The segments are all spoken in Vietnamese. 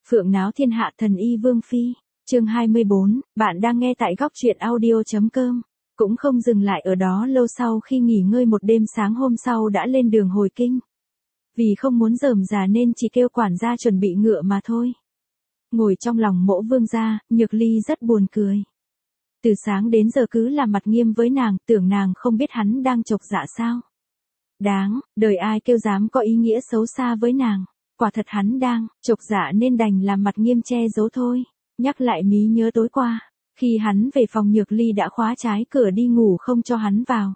Phượng náo thiên hạ thần y Vương Phi, chương 24, bạn đang nghe tại góc truyện audio.com. Cũng không dừng lại ở đó lâu, sau khi nghỉ ngơi một đêm sáng hôm sau đã lên đường hồi kinh. Vì không muốn rườm rà nên chỉ kêu quản gia chuẩn bị ngựa mà thôi. Ngồi trong lòng Mỗ Vương gia, Nhược Ly rất buồn cười. Từ sáng đến giờ cứ làm mặt nghiêm với nàng, tưởng nàng không biết hắn đang chọc dạ sao. Đáng, đời ai kêu dám có ý nghĩa xấu xa với nàng. Quả thật hắn đang chọc dạ nên đành làm mặt nghiêm che giấu thôi. Nhắc lại mí nhớ tối qua, khi hắn về phòng Nhược Ly đã khóa trái cửa đi ngủ không cho hắn vào.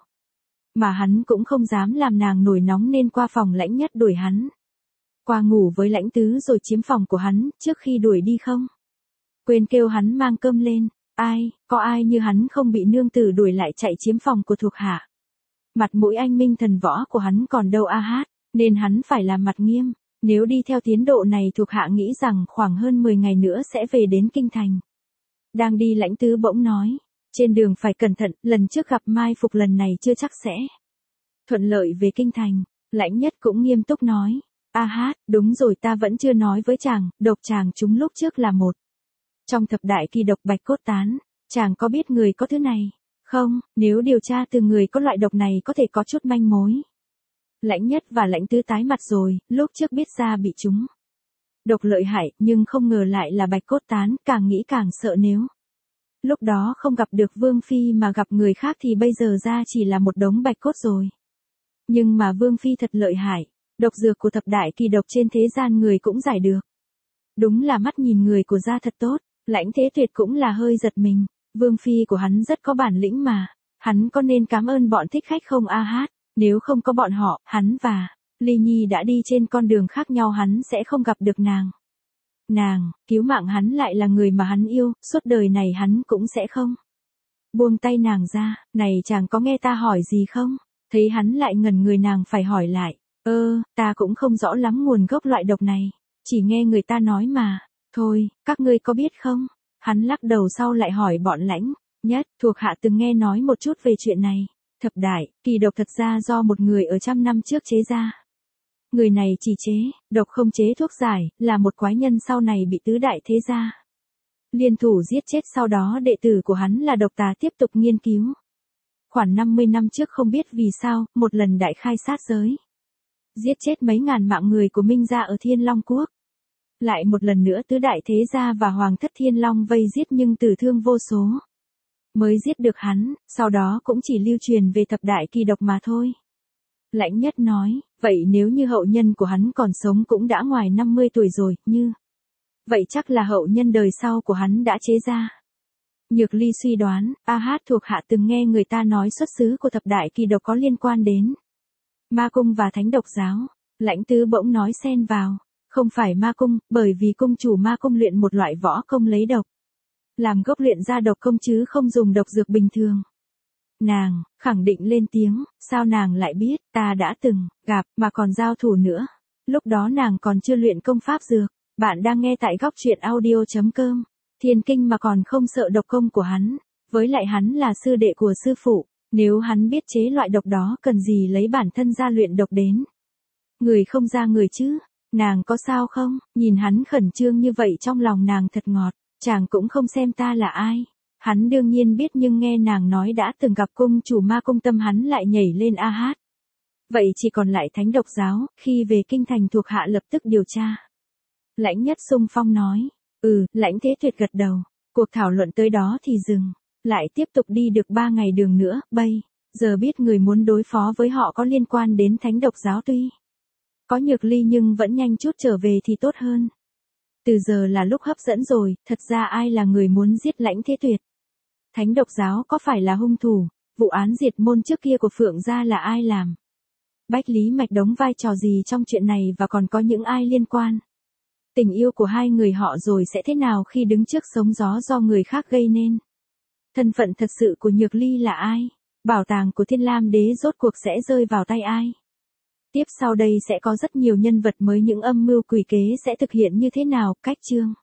Mà hắn cũng không dám làm nàng nổi nóng nên qua phòng Lãnh Nhất đuổi hắn. Qua ngủ với Lãnh Tứ rồi chiếm phòng của hắn trước khi đuổi đi không. Quên kêu hắn mang cơm lên, có ai như hắn không bị nương tử đuổi lại chạy chiếm phòng của thuộc hạ. Mặt mũi anh minh thần võ của hắn còn đâu nên hắn phải làm mặt nghiêm. Nếu đi theo tiến độ này thuộc hạ nghĩ rằng khoảng hơn 10 ngày nữa sẽ về đến Kinh Thành. Đang đi Lãnh Tứ bỗng nói, trên đường phải cẩn thận, lần trước gặp mai phục lần này chưa chắc sẽ thuận lợi về Kinh Thành. Lãnh Nhất cũng nghiêm túc nói, đúng rồi, ta vẫn chưa nói với chàng, độc chàng chúng lúc trước là một trong thập đại kỳ độc bạch cốt tán, chàng có biết người có thứ này không? Nếu điều tra từ người có loại độc này có thể có chút manh mối. Lãnh Nhất và Lãnh Tứ tái mặt rồi, lúc trước biết ra bị chúng độc lợi hại, nhưng không ngờ lại là bạch cốt tán, càng nghĩ càng sợ nếu lúc đó không gặp được Vương Phi mà gặp người khác thì bây giờ ra chỉ là một đống bạch cốt rồi. Nhưng mà Vương Phi thật lợi hại, độc dược của thập đại kỳ độc trên thế gian người cũng giải được. Đúng là mắt nhìn người của gia thật tốt. Lãnh Thế Tuyệt cũng là hơi giật mình, Vương Phi của hắn rất có bản lĩnh mà, hắn có nên cảm ơn bọn thích khách không nếu không có bọn họ, hắn và Ly Nhi đã đi trên con đường khác nhau, hắn sẽ không gặp được nàng. Nàng, cứu mạng hắn lại là người mà hắn yêu, suốt đời này hắn cũng sẽ không buông tay nàng ra. Này chàng có nghe ta hỏi gì không? Thấy hắn lại ngẩn người nàng phải hỏi lại, ta cũng không rõ lắm nguồn gốc loại độc này, chỉ nghe người ta nói mà. Thôi, các ngươi có biết không? Hắn lắc đầu sau lại hỏi bọn Lãnh Nhất, thuộc hạ từng nghe nói một chút về chuyện này. Thập đại kỳ độc thật ra do một người ở 100 năm trước chế ra. Người này chỉ chế độc không chế thuốc giải, là một quái nhân sau này bị tứ đại thế gia liên thủ giết chết, sau đó đệ tử của hắn là Độc Tà tiếp tục nghiên cứu. Khoảng 50 năm trước không biết vì sao, một lần đại khai sát giới, giết chết mấy ngàn mạng người của Minh gia ở Thiên Long Quốc. Lại một lần nữa tứ đại thế gia và Hoàng thất Thiên Long vây giết nhưng tử thương vô số. Mới giết được hắn, sau đó cũng chỉ lưu truyền về thập đại kỳ độc mà thôi. Lãnh Nhất nói, vậy nếu như hậu nhân của hắn còn sống cũng đã ngoài 50 tuổi rồi, vậy chắc là hậu nhân đời sau của hắn đã chế ra. Nhược Ly suy đoán, thuộc hạ từng nghe người ta nói xuất xứ của thập đại kỳ độc có liên quan đến ma cung và thánh độc giáo. Lãnh Tứ bỗng nói xen vào, không phải ma cung, bởi vì cung chủ ma cung luyện một loại võ công lấy độc làm gốc luyện ra độc công chứ không dùng độc dược bình thường. Nàng khẳng định lên tiếng, sao nàng lại biết? Ta đã từng gặp mà còn giao thủ nữa. Lúc đó nàng còn chưa luyện công pháp dược. Bạn đang nghe tại góc truyện audio.com. Thiên kinh mà còn không sợ độc công của hắn, với lại hắn là sư đệ của sư phụ, nếu hắn biết chế loại độc đó cần gì lấy bản thân ra luyện độc đến người không ra người chứ. Nàng có sao không? Nhìn hắn khẩn trương như vậy trong lòng nàng thật ngọt. Chàng cũng không xem ta là ai. Hắn đương nhiên biết, nhưng nghe nàng nói đã từng gặp cung chủ ma cung, tâm hắn lại nhảy lên Vậy chỉ còn lại thánh độc giáo, khi về Kinh Thành thuộc hạ lập tức điều tra. Lãnh Nhất xung phong nói, Lãnh Thế Tuyệt gật đầu. Cuộc thảo luận tới đó thì dừng, lại tiếp tục đi được 3 ngày đường nữa. Bây giờ biết người muốn đối phó với họ có liên quan đến thánh độc giáo, tuy có Nhược Ly nhưng vẫn nhanh chút trở về thì tốt hơn. Từ giờ là lúc hấp dẫn rồi, thật ra ai là người muốn giết Lãnh Thế Tuyệt? Thánh độc giáo có phải là hung thủ? Vụ án diệt môn trước kia của Phượng gia là ai làm? Bách Lý Mạch đóng vai trò gì trong chuyện này và còn có những ai liên quan? Tình yêu của hai người họ rồi sẽ thế nào khi đứng trước sóng gió do người khác gây nên? Thân phận thật sự của Nhược Ly là ai? Bảo tàng của Thiên Lam Đế rốt cuộc sẽ rơi vào tay ai? Tiếp sau đây sẽ có rất nhiều nhân vật mới, những âm mưu quỷ kế sẽ thực hiện như thế nào, cách chương